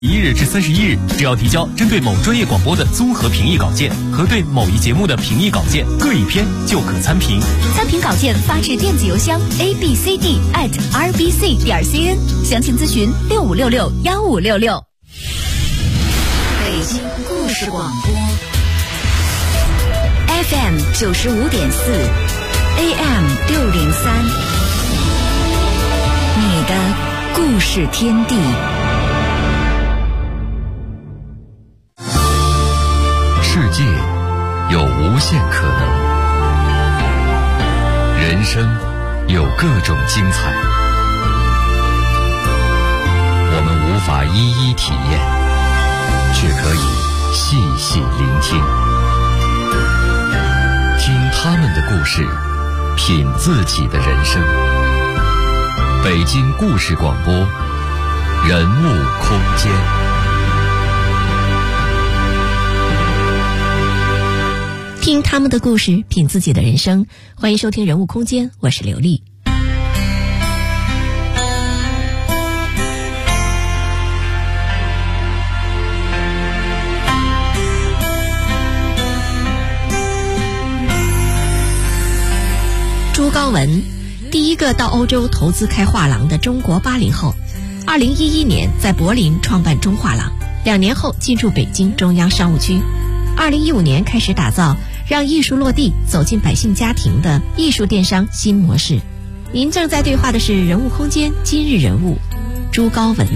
1日至31日，只要提交针对某专业广播的综合评议稿件和对某一节目的评议稿件各一篇，就可参评。 参评稿件发至电子邮箱 abcd@rbc.cn， 详情咨询65661566。北京故事广播 FM 95.4 AM 603，你的故事天地。 世界有无限可能，人生有各种精彩，我们无法一一体验，却可以细细聆听，听他们的故事，品自己的人生。北京故事广播，人物空间。 听他们的故事，品自己的人生。欢迎收听人物空间，我是刘丽。朱高文，第一个到欧洲投资开画廊的中国80后，2011年在柏林创办中画廊，2年后进驻北京中央商务区，2015年开始打造让艺术落地走进百姓家庭的艺术电商新模式。您正在对话的是人物空间今日人物朱高文。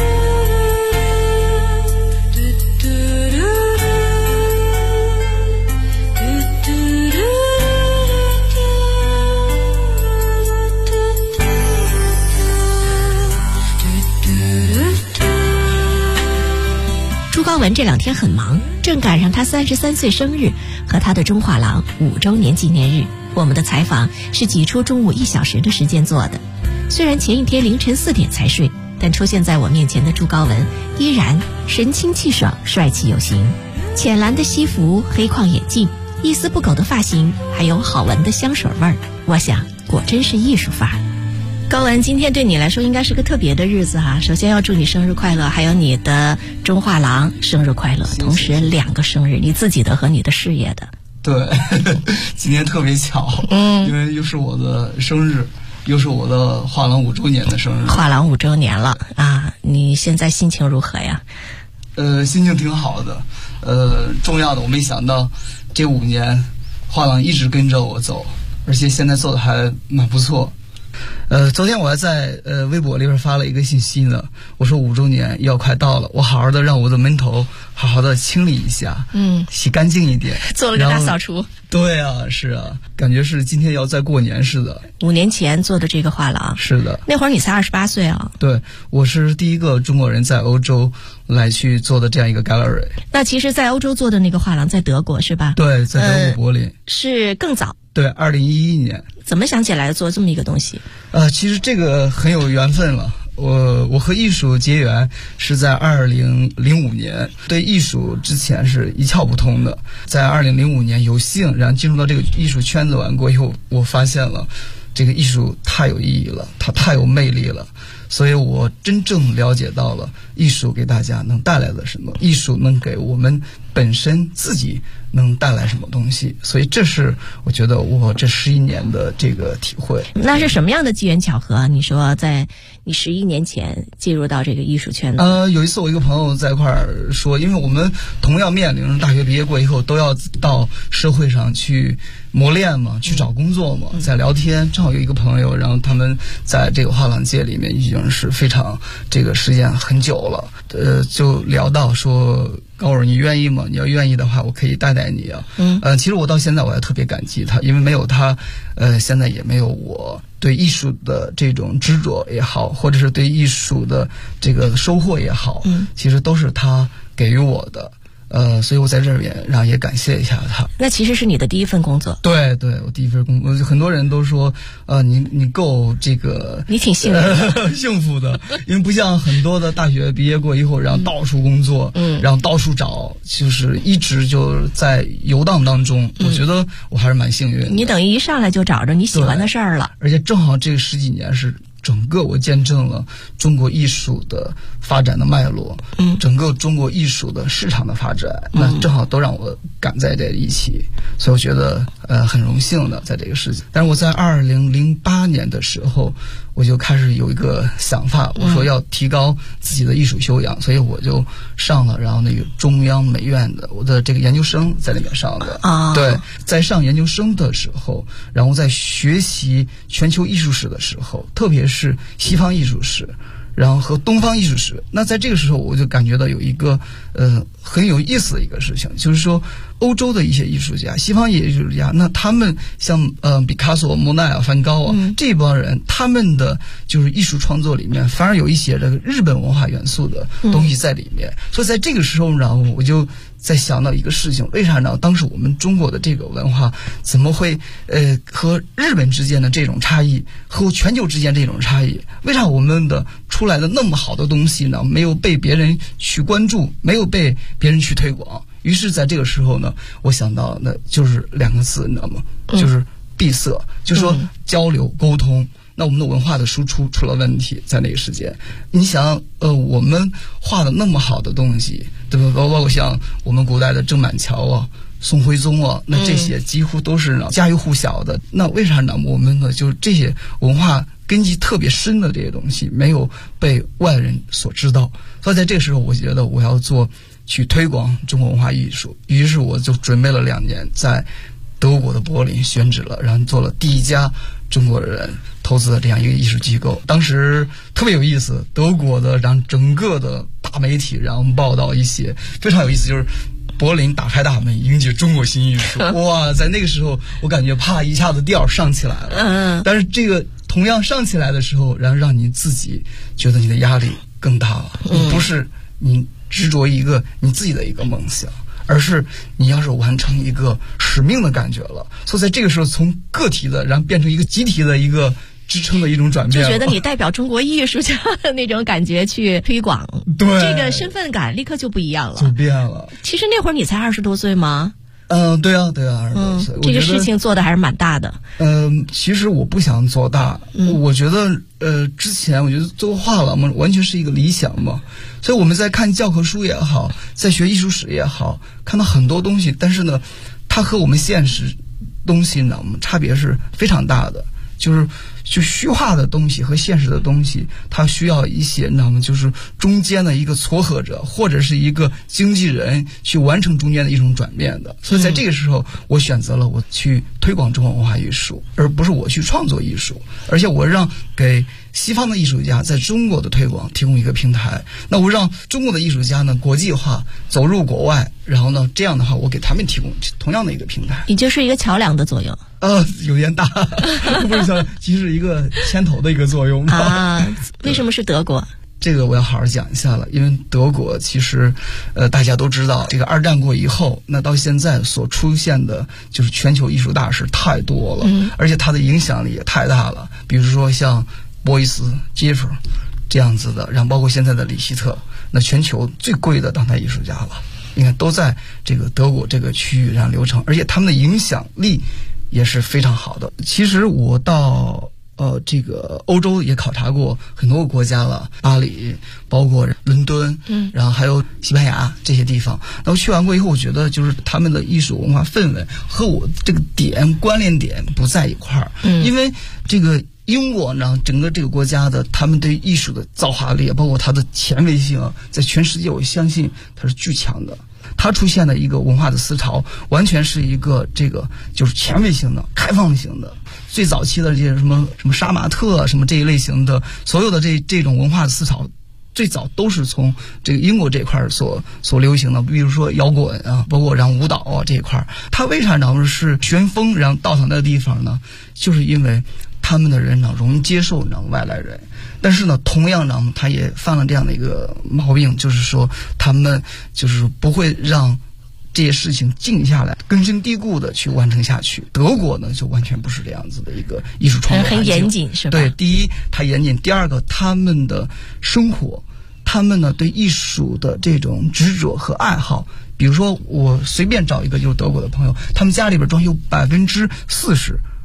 朱高文这2天很忙，正赶上他33岁生日和他的中画廊5周年纪念日。我们的采访是挤出中午1小时的时间做的。虽然前一天凌晨4点才睡，但出现在我面前的朱高文依然神清气爽，帅气有型。浅蓝的西服，黑框眼镜，一丝不苟的发型，还有好闻的香水味儿。我想，果真是艺术范儿。高文，今天对你来说应该是个特别的日子哈。首先要祝你生日快乐，还有你的中画廊生日快乐，同时2个生日，你自己的和你的事业的。 对，今天特别巧，因为又是我的生日，又是我的画廊5周年的生日。 画廊5周年了啊！你现在心情如何呀？ 心情挺好的。重要的，我没想到这5年画廊一直跟着我走，而且现在做的还蛮不错。昨天我还在微博里边发了一个信息呢，我说5周年要快到了，我好好的让我的门头好好的清理一下，洗干净一点， 做了个大扫除。 对啊，是啊，感觉是今天要在过年似的。 5年前做的这个画廊， 是的， 那会儿你才28岁啊。 对，我是第一个中国人在欧洲来去做的这样一个 gallery。那其实，在欧洲做的那个画廊在德国是吧？ 对，在德国柏林。 是更早。 对，2011年。 怎么想起来做这么一个东西？ 其实这个很有缘分了。我和艺术结缘是在2005年，对艺术之前是一窍不通的。在2005年有幸然后进入到这个艺术圈子完过以后，我发现了这个艺术太有意义了，它太有魅力了，所以我真正了解到了艺术给大家能带来的什么，艺术能给我们本身自己能带来什么东西，所以这是我觉得我这11年的这个体会。 那是什么样的机缘巧合？你说在你11年前进入到这个艺术圈子？ 有一次我一个朋友在一块儿说，因为我们同样面临大学毕业过以后都要到社会上去磨练嘛，去找工作嘛，在聊天，正好有一个朋友，然后他们在这个画廊界里面已经是非常这个时间很久了，就聊到说，高尔你愿意吗？你要愿意的话，我可以带你啊。其实我到现在我还特别感激他，因为没有他，现在也没有我对艺术的这种执着也好，或者是对艺术的这个收获也好，其实都是他给予我的。所以我在这边然后也感谢一下他。 那其实是你的第一份工作？ 对对，我第一份工作。很多人都说，你够这个， 你挺幸福的， 幸福的，因为不像很多的大学毕业过以后，然后到处工作，然后到处找，就是一直就在游荡当中。我觉得我还是蛮幸运的。 你等于一上来就找着你喜欢的事儿了， 而且正好这10几年是整个我见证了中国艺术的发展的脉络，整个中国艺术的市场的发展，那正好都让我赶在这一起，所以我觉得很荣幸的在这个事情。但是我在2008年的时候，我就开始有一个想法，我说要提高自己的艺术修养，所以我就上了，然后那个中央美院的我的这个研究生在那边上的对，在上研究生的时候，然后在学习全球艺术史的时候，特别是西方艺术史，然后和东方艺术史，那在这个时候我就感觉到有一个很有意思的一个事情，就是说欧洲的一些艺术家，西方艺术家，那他们像毕卡索、莫奈啊、梵高啊这帮人，他们的就是艺术创作里面反而有一些这个日本文化元素的东西在里面，所以在这个时候然后我就在想到一个事情，为啥呢？当时我们中国的这个文化怎么会和日本之间的这种差异，和全球之间这种差异，为啥我们的出来的那么好的东西呢，没有被别人去关注，没有被别人去推广？于是在这个时候呢，我想到那就是2个字，你知道吗？就是闭塞，就是说交流沟通。那我们的文化的输出出了问题，在那个时间，你想，我们画的那么好的东西，对吧？包括像我们古代的郑板桥啊、宋徽宗啊，那这些几乎都是家喻户晓的。那为啥呢？我们呢，就是这些文化根基特别深的这些东西，没有被外人所知道。所以在这个时候，我觉得我要去推广中国文化艺术，于是我就准备了2年，在德国的柏林选址了，然后做了第一家中国人投资的这样一个艺术机构。当时特别有意思，德国的让整个的大媒体然后报道一些非常有意思，就是柏林打开大门迎接中国新艺术。哇，在那个时候我感觉啪一下子调上起来了。但是这个同样上起来的时候，然后让你自己觉得你的压力更大了。不是你执着一个你自己的一个梦想，而是你要是完成一个使命的感觉了。所以在这个时候，从个体的然后变成一个集体的一个支撑的一种转变， 就觉得你代表中国艺术家的那种感觉去推广， 对， 这个身份感立刻就不一样了， 就变了。 其实那会儿你才20多岁吗？ 对啊，20多岁。 这个事情做的还是蛮大的。 其实我不想做大，我觉得之前我觉得做画廊嘛，完全是一个理想嘛。所以我们在看教科书也好，在学艺术史也好，看到很多东西，但是呢，它和我们现实东西呢，差别是非常大的。就虚化的东西和现实的东西，它需要一些就是中间的一个撮合者，或者是一个经纪人去完成中间的一种转变的。所以在这个时候，我选择了我去推广中国文化艺术，而不是我去创作艺术，而且我让给西方的艺术家在中国的推广提供一个平台。那我让中国的艺术家呢国际化，走入国外，然后呢这样的话，我给他们提供同样的一个平台。 你就是一个桥梁的作用。 有点大，不是像其实是一个牵头的一个作用啊。为什么是德国？ 这个我要好好讲一下了，因为德国其实大家都知道，这个2战过以后，那到现在所出现的就是全球艺术大师太多了，而且它的影响力也太大了。比如说像波伊斯、杰弗这样子的，然后包括现在的里希特，那全球最贵的当代艺术家了，你看都在这个德国这个区域上流程，而且他们的影响力也是非常好的。其实我到这个欧洲也考察过很多个国家了，巴黎，包括伦敦，然后还有西班牙这些地方。那我去完过以后，我觉得就是他们的艺术文化氛围和我这个关联点不在一块儿，因为这个英国呢，整个这个国家的他们对艺术的造化力，包括它的前卫性，在全世界我相信它是巨强的。它出现的一个文化的思潮，完全是一个这个就是前卫性的、开放型的。最早期的这些什么杀马特什么这一类型的，所有的这种文化的思潮，最早都是从这个英国这块所流行的。比如说摇滚啊，包括然后舞蹈啊这一块，它为啥呢是旋风然后到它那个地方呢？就是因为他们的人呢容易接受外来人，但是呢同样呢他也犯了这样的一个毛病，就是说他们就是不会让这些事情静下来，根深蒂固的去完成下去。德国呢就完全不是这样子的一个艺术创作很严谨，是吧？ 对，第一它严谨，第二个他们的生活，他们呢对艺术的这种执着和爱好。比如说我随便找一个就是德国的朋友，他们家里边装修40%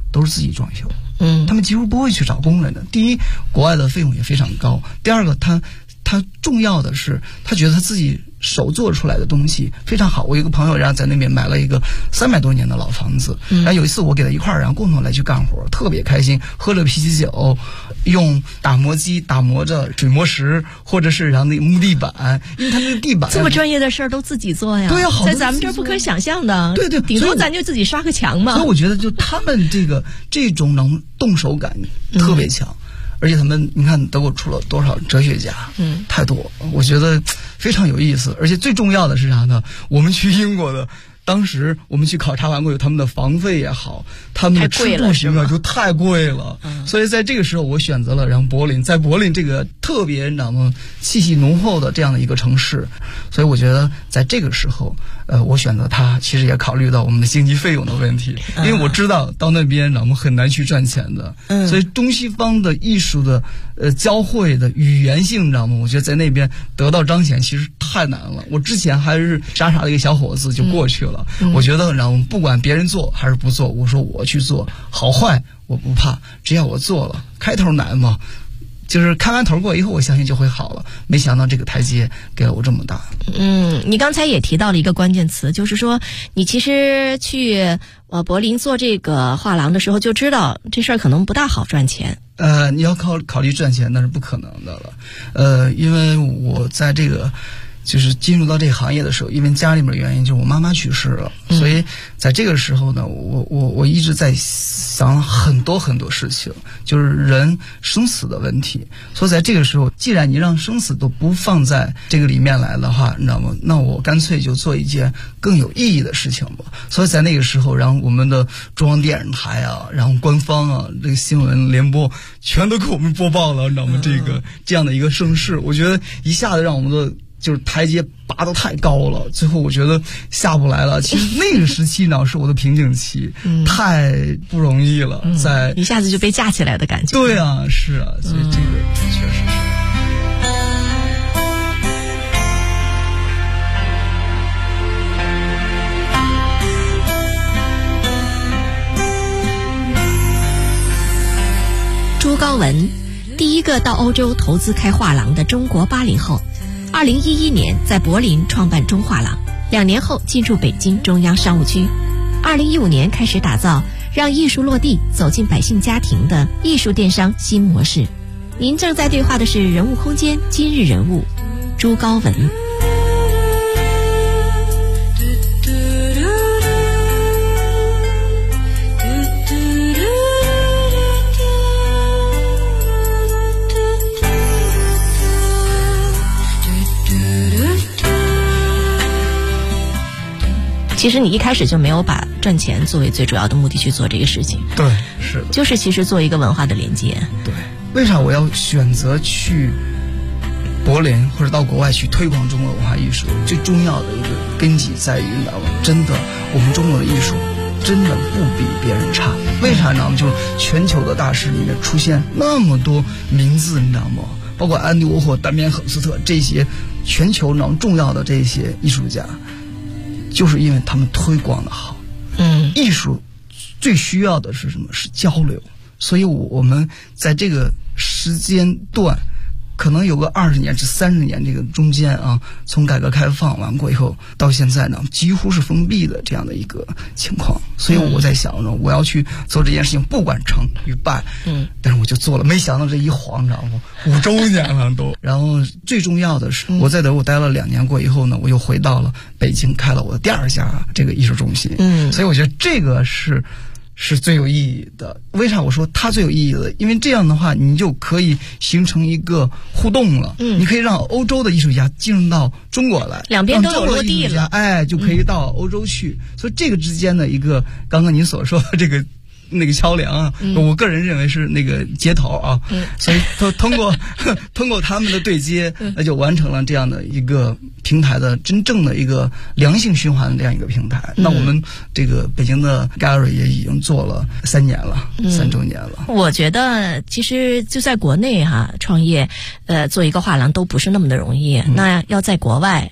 都是自己装修。 他们几乎不会去找工人的。第一，国外的费用也非常高；第二个，他重要的是，他觉得他自己手做出来的东西非常好。我有一个朋友，然后在那边买了一个300多年的老房子，然后有一次我给他一块儿，然后共同来去干活，特别开心，喝着啤酒，用打磨机打磨着水磨石，或者是然后那个木地板，因为他那个地板这么专业的事儿都自己做呀。 对呀， 在咱们这儿不可想象的。 对， 顶多咱就自己刷个墙嘛。 所以我觉得就他们这种能动手感特别强。而且他们，你看德国出了多少哲学家，太多，我觉得非常有意思。而且最重要的是啥呢？我们去英国的，当时我们去考察完过，有他们的房费也好，他们的吃住行啊就太贵了。所以在这个时候，我选择了然后柏林，在柏林这个特别气息浓厚的这样的一个城市，所以我觉得在这个时候，我选择它，其实也考虑到我们的经济费用的问题，因为我知道到那边我们很难去赚钱的。所以东西方的艺术的交汇的语言性，你知道吗？我觉得在那边得到彰显其实太难了。我之前还是傻傻的一个小伙子就过去了。我觉得不管别人做还是不做，我说我去做，好坏我不怕，只要我做了，开头难嘛。就是开完头过以后，我相信就会好了。没想到这个台阶给了我这么大。 你刚才也提到了一个关键词，就是说你其实去柏林做这个画廊的时候，就知道这事儿可能不大好赚钱。 你要考虑赚钱，那是不可能的了。因为我在这个就是进入到这个行业的时候，因为家里面原因，就是我妈妈去世了，所以在这个时候呢，我一直在想很多很多事情，就是人生死的问题。所以在这个时候，既然你让生死都不放在这个里面来的话，你知道吗？那我干脆就做一件更有意义的事情吧。所以在那个时候，然后我们的中央电视台啊，然后官方啊，这个新闻联播全都给我们播报了，你知道吗？这样的一个盛世，我觉得一下子让我们的就是台阶拔得太高了，最后我觉得下不来了。其实那个时期呢是我的瓶颈期，太不容易了，在一下子就被架起来的感觉。 对啊，是啊，所以这个确实是。 朱高文，第一个到欧洲投资开画廊的中国80后。2011年在柏林创办中画廊，2年后进驻北京中央商务区。2015年开始打造让艺术落地走进百姓家庭的艺术电商新模式。您正在对话的是人物空间今日人物朱高文。其实你一开始就没有把赚钱作为最主要的目的去做这个事情。 对，是的， 就是其实做一个文化的连接。 对，为啥我要选择去柏林或者到国外去推广中国文化艺术？最重要的一个根基在于，你知道吗？真的，我们中国的艺术真的不比别人差。为啥呢？就是全球的大师里面出现那么多名字，你知道吗？包括安迪沃霍、丹米安·赫斯特这些全球重要的这些艺术家。就是因为他们推广的好，艺术最需要的是什么？是交流。所以我们在这个时间段，可能有个20年至30年这个中间啊，从改革开放完过以后到现在呢，几乎是封闭的这样的一个情况。所以我在想呢，我要去做这件事情，不管成与败，但是我就做了。没想到这一晃，你知道吗？5周年了都。然后最重要的是，我在德国待了2年过以后呢，我又回到了北京，开了我的第2家这个艺术中心。所以我觉得这个是最有意义的。为啥我说它最有意义的？因为这样的话，你就可以形成一个互动了。你可以让欧洲的艺术家进入到中国来， 两边都有落地了， 就可以到欧洲去。所以这个之间的一个，刚刚您所说的这个那个桥梁啊，我个人认为是那个接头啊。所以通过他们的对接，那就完成了这样的一个平台的真正的一个良性循环的这样一个平台。那我们这个北京的 Gallery 也已经做了3年了，3周年了。 我觉得其实就在国内创业，做一个画廊都不是那么的容易。那要在国外，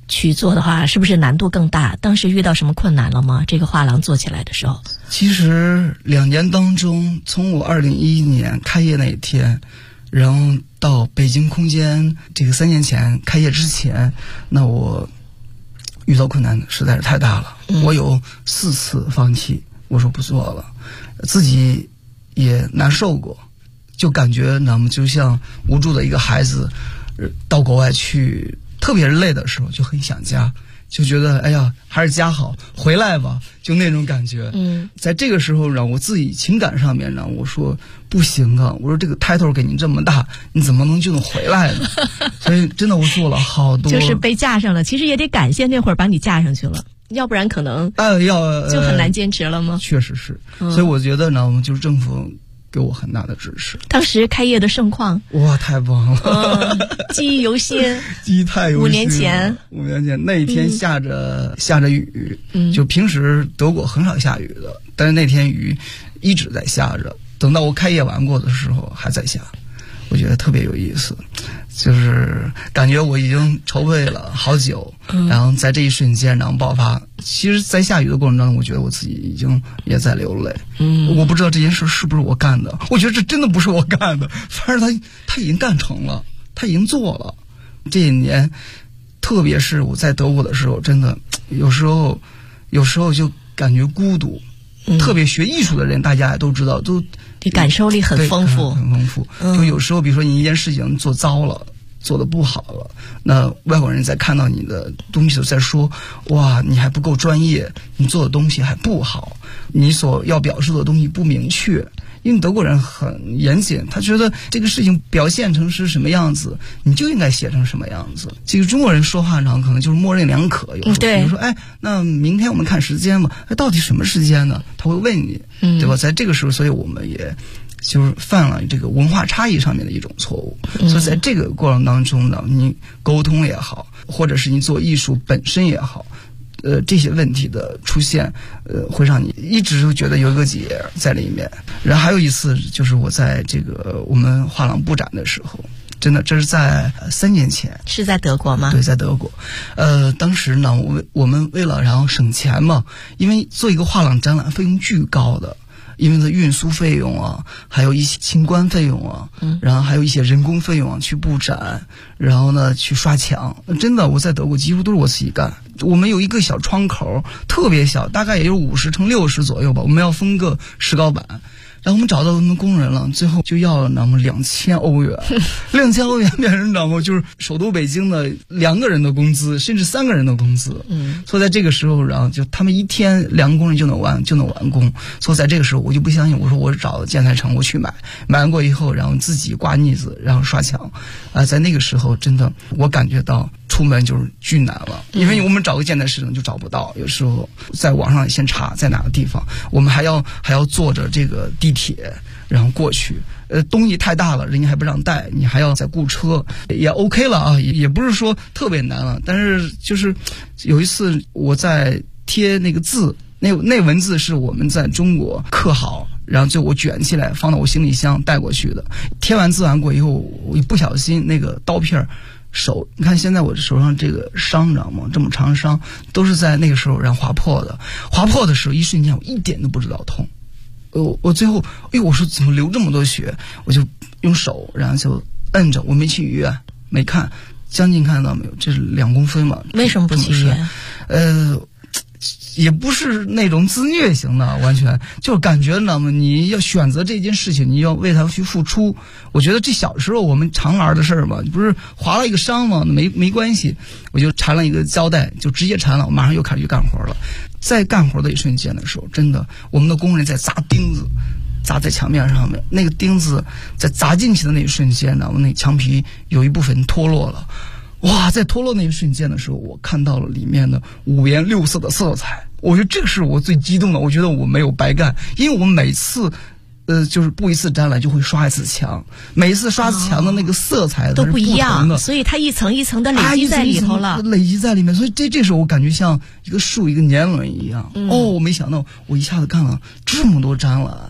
去做的话，是不是难度更大？当时遇到什么困难了吗？这个画廊做起来的时候？ 其实2年当中，从我2011年开业那一天，然后到北京空间这个3年前开业之前，那我遇到困难实在是太大了。我有4次放弃，我说不做了，自己也难受过，就感觉那么就像无助的一个孩子，到国外去，特别是累的时候就很想家，就觉得哎呀还是家好，回来吧，就那种感觉。在这个时候让我自己情感上面让我说不行啊，我说这个title给你这么大，你怎么能就能回来呢？所以真的我做了好多， 就是被架上了，其实也得感谢那会儿把你架上去了，要不然可能就很难坚持了吗？ 确实是。所以我觉得呢，我们就是政府给我很大的支持。 当时开业的盛况， 哇，太棒了！ 记忆犹新， 记忆太犹新。5 年前那一天下着雨，就平时德国很少下雨的，但是那天雨一直在下着。等到我开业完过的时候还在下，我觉得特别有意思，就是感觉我已经筹备了好久，然后在这一瞬间然后爆发。其实在下雨的过程当中，我觉得我自己已经也在流泪。我不知道这件事是不是我干的，我觉得这真的不是我干的，反正他已经干成了，他已经做了。这一年特别是我在德国的时候，真的有时候就感觉孤独。特别学艺术的人大家也都知道，都感受力很丰富， 很丰富。就有时候比如说你一件事情做糟了，做得不好了，那外国人在看到你的东西在说，哇，你还不够专业，你做的东西还不好，你所要表示的东西不明确。因为德国人很严谨，他觉得这个事情表现成是什么样子，你就应该写成什么样子。这个中国人说话上可能就是模棱两可，有时候比如说，哎，那明天我们看时间吧，哎，到底什么时间呢？他会问你，对吧？在这个时候，所以我们也就是犯了这个文化差异上面的一种错误。所以在这个过程当中呢，你沟通也好，或者是你做艺术本身也好，这些问题的出现，会让你一直就觉得有一个结在里面。然后还有一次就是我在这个我们画廊布展的时候，真的这是在3年前。是在德国吗？对，在德国。当时呢，我们为了然后省钱嘛，因为做一个画廊展览费用巨高的。因为它运输费用啊，还有一些清关费用啊，然后还有一些人工费用啊，去布展，然后呢去刷墙。真的，我在德国几乎都是我自己干。我们有一个小窗口，特别小，大概也就50×60左右吧。我们要封个石膏板。然后我们找到我们工人了，最后就要了那么2000欧元，2000欧元变成那么就是首都北京的2个人的工资，甚至3个人的工资。所以在这个时候，然后就他们一天2个工人就能完工。所以在这个时候，我就不相信，我说我找建材城我去买完过以后，然后自己刮腻子，然后刷墙。在那个时候，真的我感觉到出门就是巨难了，因为我们找个建材市场就找不到，有时候在网上先查在哪个地方，我们还要坐着这个地铁然后过去，东西太大了人家还不让带，你还要再雇车，也 OK 了啊，也不是说特别难了。但是就是有一次我在贴那个字，那文字是我们在中国刻好，然后就我卷起来放到我行李箱带过去的。贴完字完过以后，我一不小心那个刀片手，你看现在我手上这个伤，知道吗？这么长伤都是在那个时候然后划破的。划破的时候一瞬间我一点都不知道痛。我最后，我说怎么流这么多血？我就用手，然后就摁着，我没去医院，没看，将近看到没有？这是2公分嘛？为什么不去医院？也不是那种自虐型的，完全就是感觉，知道吗？你要选择这件事情，你要为它去付出。我觉得这小时候我们常玩的事儿嘛，不是划了一个伤嘛，没关系，我就缠了一个胶带，就直接缠了，我马上又开始去干活了。在干活的一瞬间的时候，真的，我们的工人在砸钉子，砸在墙面上面，那个钉子在砸进去的那一瞬间呢，我那墙皮有一部分脱落了。哇，在脱落那一瞬间的时候，我看到了里面的5颜6色的色彩。我觉得这个是我最激动的，我觉得我没有白干，因为我每次就是布一次展览就会刷一次墙，每一次刷墙的那个色彩都不一样，所以它一层一层的累积在里头了，累积在里面。所以这时候我感觉像一个树一个年轮一样。我没想到我一下子干了这么多展览，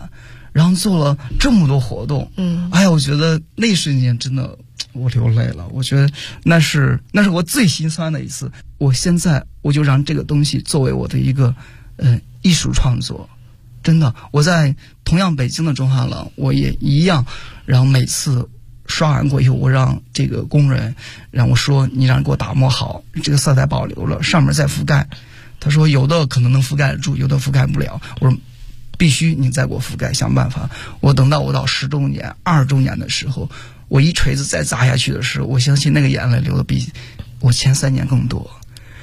然后做了这么多活动，哎呀，我觉得那一瞬间真的我流泪了。我觉得那是我最心酸的一次。我现在我就让这个东西作为我的一个艺术创作。真的，我在同样北京的中画廊，我也一样，然后每次刷完过以后，我让这个工人让我说，你让给我打磨好，这个色彩保留了，上面再覆盖。他说有的可能能覆盖得住，有的覆盖不了。我说必须你再给我覆盖，想办法。我等到我到10周年、20周年的时候，我一锤子再砸下去的时候，我相信那个眼泪流的比我前3年更多。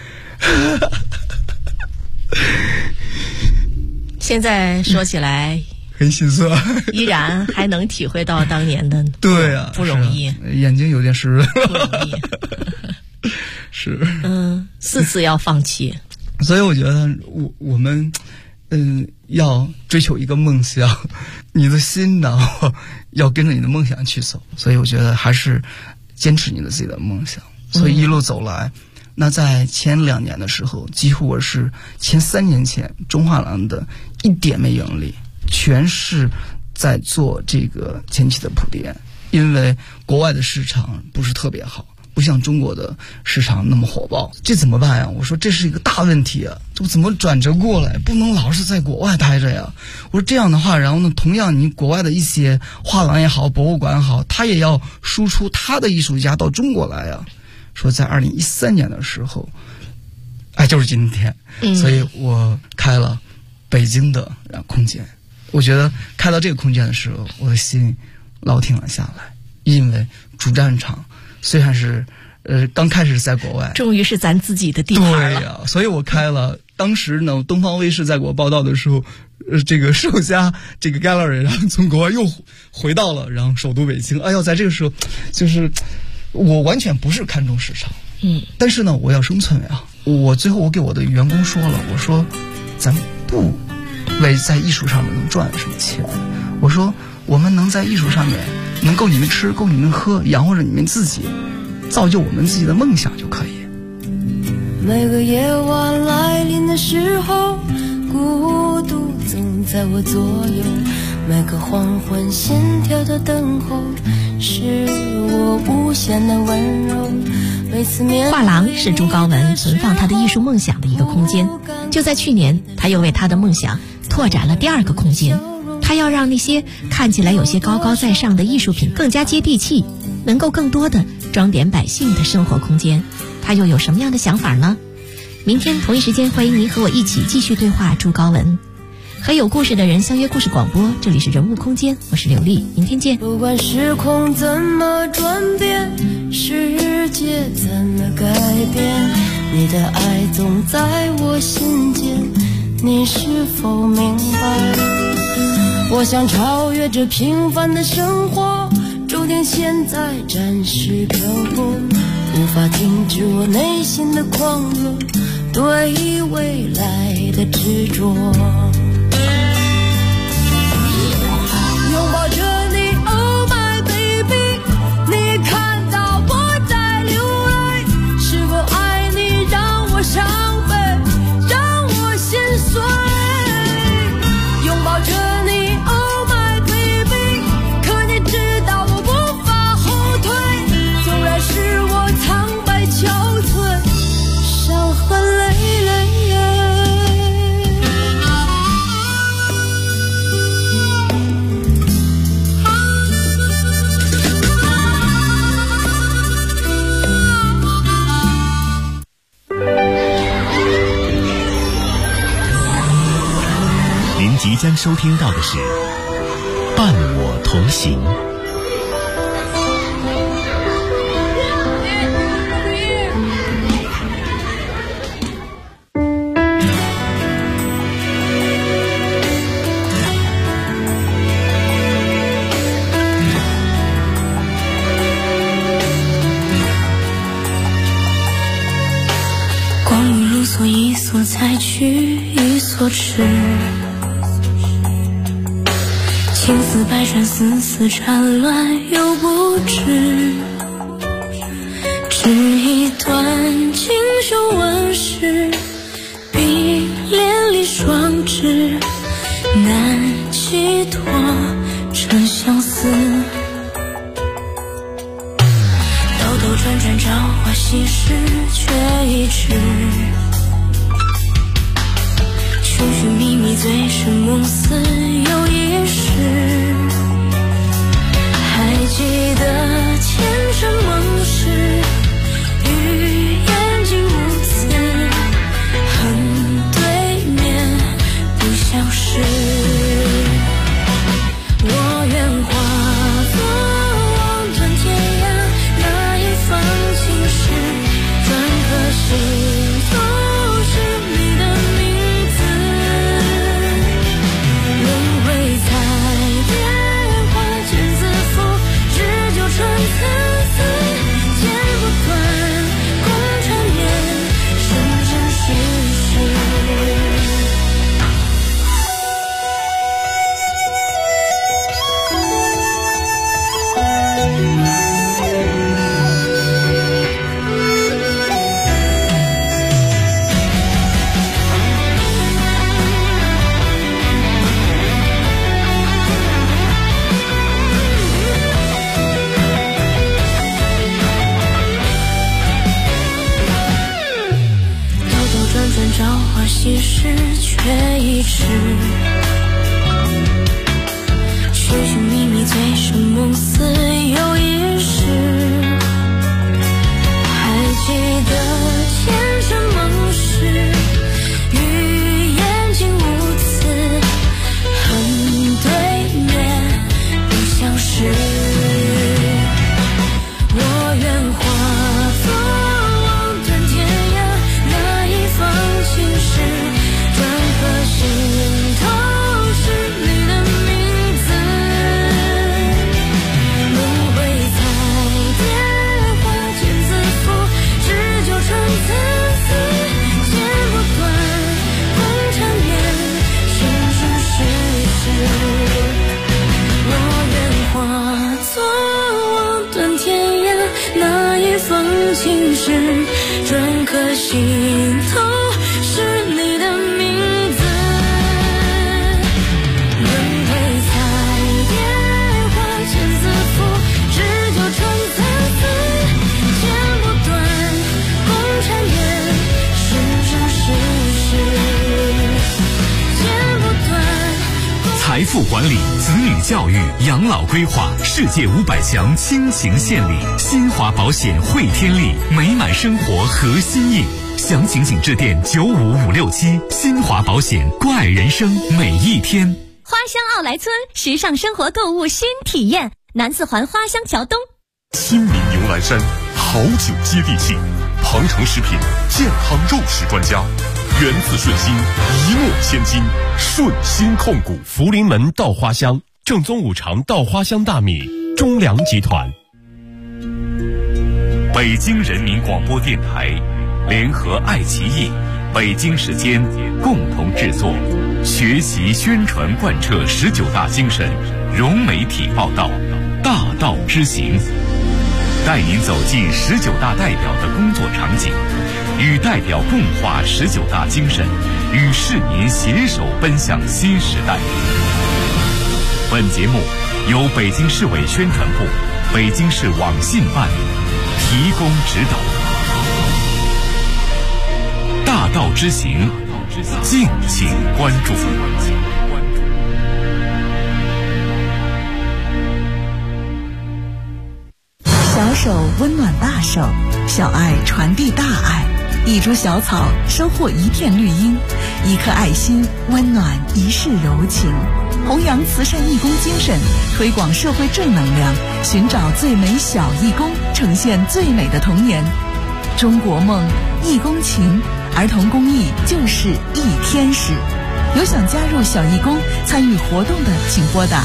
现在说起来很心酸， 依然还能体会到当年的对啊， 不容易， 眼睛有点湿了， 不容易。 是 4次要放弃， 所以我觉得我们要追求一个梦想，你的心呢要跟着你的梦想去走。所以我觉得还是坚持你的自己的梦想。所以一路走来。那在前2年的时候，几乎我是前3年前中画廊的一点没盈利，全是在做这个前期的铺垫，因为国外的市场不是特别好，不像中国的市场那么火爆，这怎么办呀？我说这是一个大问题啊，这怎么转折过来？不能老是在国外待着呀。我说这样的话，然后呢，同样你国外的一些画廊也好，博物馆也好，他也要输出他的艺术家到中国来呀。说在2013年的时候，就是今天，所以我开了北京的空间。我觉得开到这个空间的时候，我的心老停了下来，因为主战场虽然是刚开始在国外， 终于是咱自己的地盘了。 对呀，所以我开了。当时呢，东方卫视在给我报道的时候，这个寿家这个 gallery， 然后从国外又回到了然后首都北京。在这个时候，就是我完全不是看重市场，但是呢，我要生存呀。我最后我给我的员工说了，我说，咱不为在艺术上面能赚什么钱，我说我们能在艺术上面能够你们吃，够你们喝，养活着你们自己，造就我们自己的梦想就可以。 每个夜晚来临的时候，孤独总在我左右，每个黄昏心跳的等候，是我无限的温柔。 画廊是朱高文存放他的艺术梦想的一个空间。就在去年，他又为他的梦想拓展了第2个空间。他要让那些看起来有些高高在上的艺术品更加接地气，能够更多的装点百姓的生活空间。他又有什么样的想法呢？明天同一时间，欢迎您和我一起继续对话朱高文。和有故事的人相约故事广播，这里是人物空间，我是刘丽，明天见。 不管时空怎么转变，世界怎么改变，你的爱总在我心间，你是否明白？我想超越这平凡的生活，注定现在暂时漂泊，无法停止我内心的狂热，对未来的执着。拥抱着你 Oh my baby， 你看到我在流泪，是否爱你让我伤悲，让我心碎。拥抱着你 Oh my baby， 可你知道我无法后退，纵然是我苍白憔悴，伤痕累累。 即将收听到的是《伴我同行》。 光与路所依所采取一所迟，情丝百转，丝丝缠乱又不知，只一段锦绣万世，并连理双枝难寄托。 醉生梦死有一世，还记得前尘往事，与眼睛无词，恨对面不相识。我愿化作望断天涯那一方青石，转颗心都是你的名字。轮回在电话间自负，只纠缠参差，剪不断共缠绵，生生世世。朝花夕拾却已迟，寻寻觅觅醉生梦死有一世，还记得前尘往事，与眼睛无词，恨对面不相识。我愿化作望断天涯那一方青石，转颗心都是你的名字。轮回在电话间自负，只纠缠参差，剪不断共缠绵，生生世世。我愿化作望断天涯那一方青石，转颗心都是你的名字。轮回在电话间自负，只纠缠参差，剪不断共缠绵，生生世世。剪不断财富管理、子女教育、养老规划，世界500强倾情献礼，新华保险汇天利，美满生活核心印。详情请致电95567，新华保险，关爱人生每一天。 花乡奥莱村时尚生活购物新体验，南四环花乡桥东。 亲民牛栏山，好酒接地气，庞城食品健康肉食专家，源自顺心，一诺千金，顺心控股。 福临门稻花香，正宗五常稻花香大米，中粮集团。 北京人民广播电台联合爱奇艺、北京时间共同制作，学习宣传贯彻19大精神，融媒体报道，大道之行，带您走进19大代表的工作场景，与代表共话19大精神，与市民携手奔向新时代。本节目由北京市委宣传部、北京市网信办提供指导。大道之行，敬请关注。 小手温暖大手，小爱传递大爱，一株小草收获一片绿荫，一颗爱心温暖一世柔情。弘扬慈善义工精神，推广社会正能量，寻找最美小义工，呈现最美的童年。中国梦，义工情，儿童公益就是一天使。有想加入小义工参与活动的，请拨打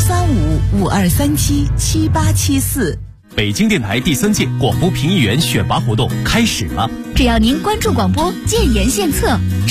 135-5237-7874。 北京电台第3届广播评议员选拔活动开始了， 只要您关注广播，建言献策。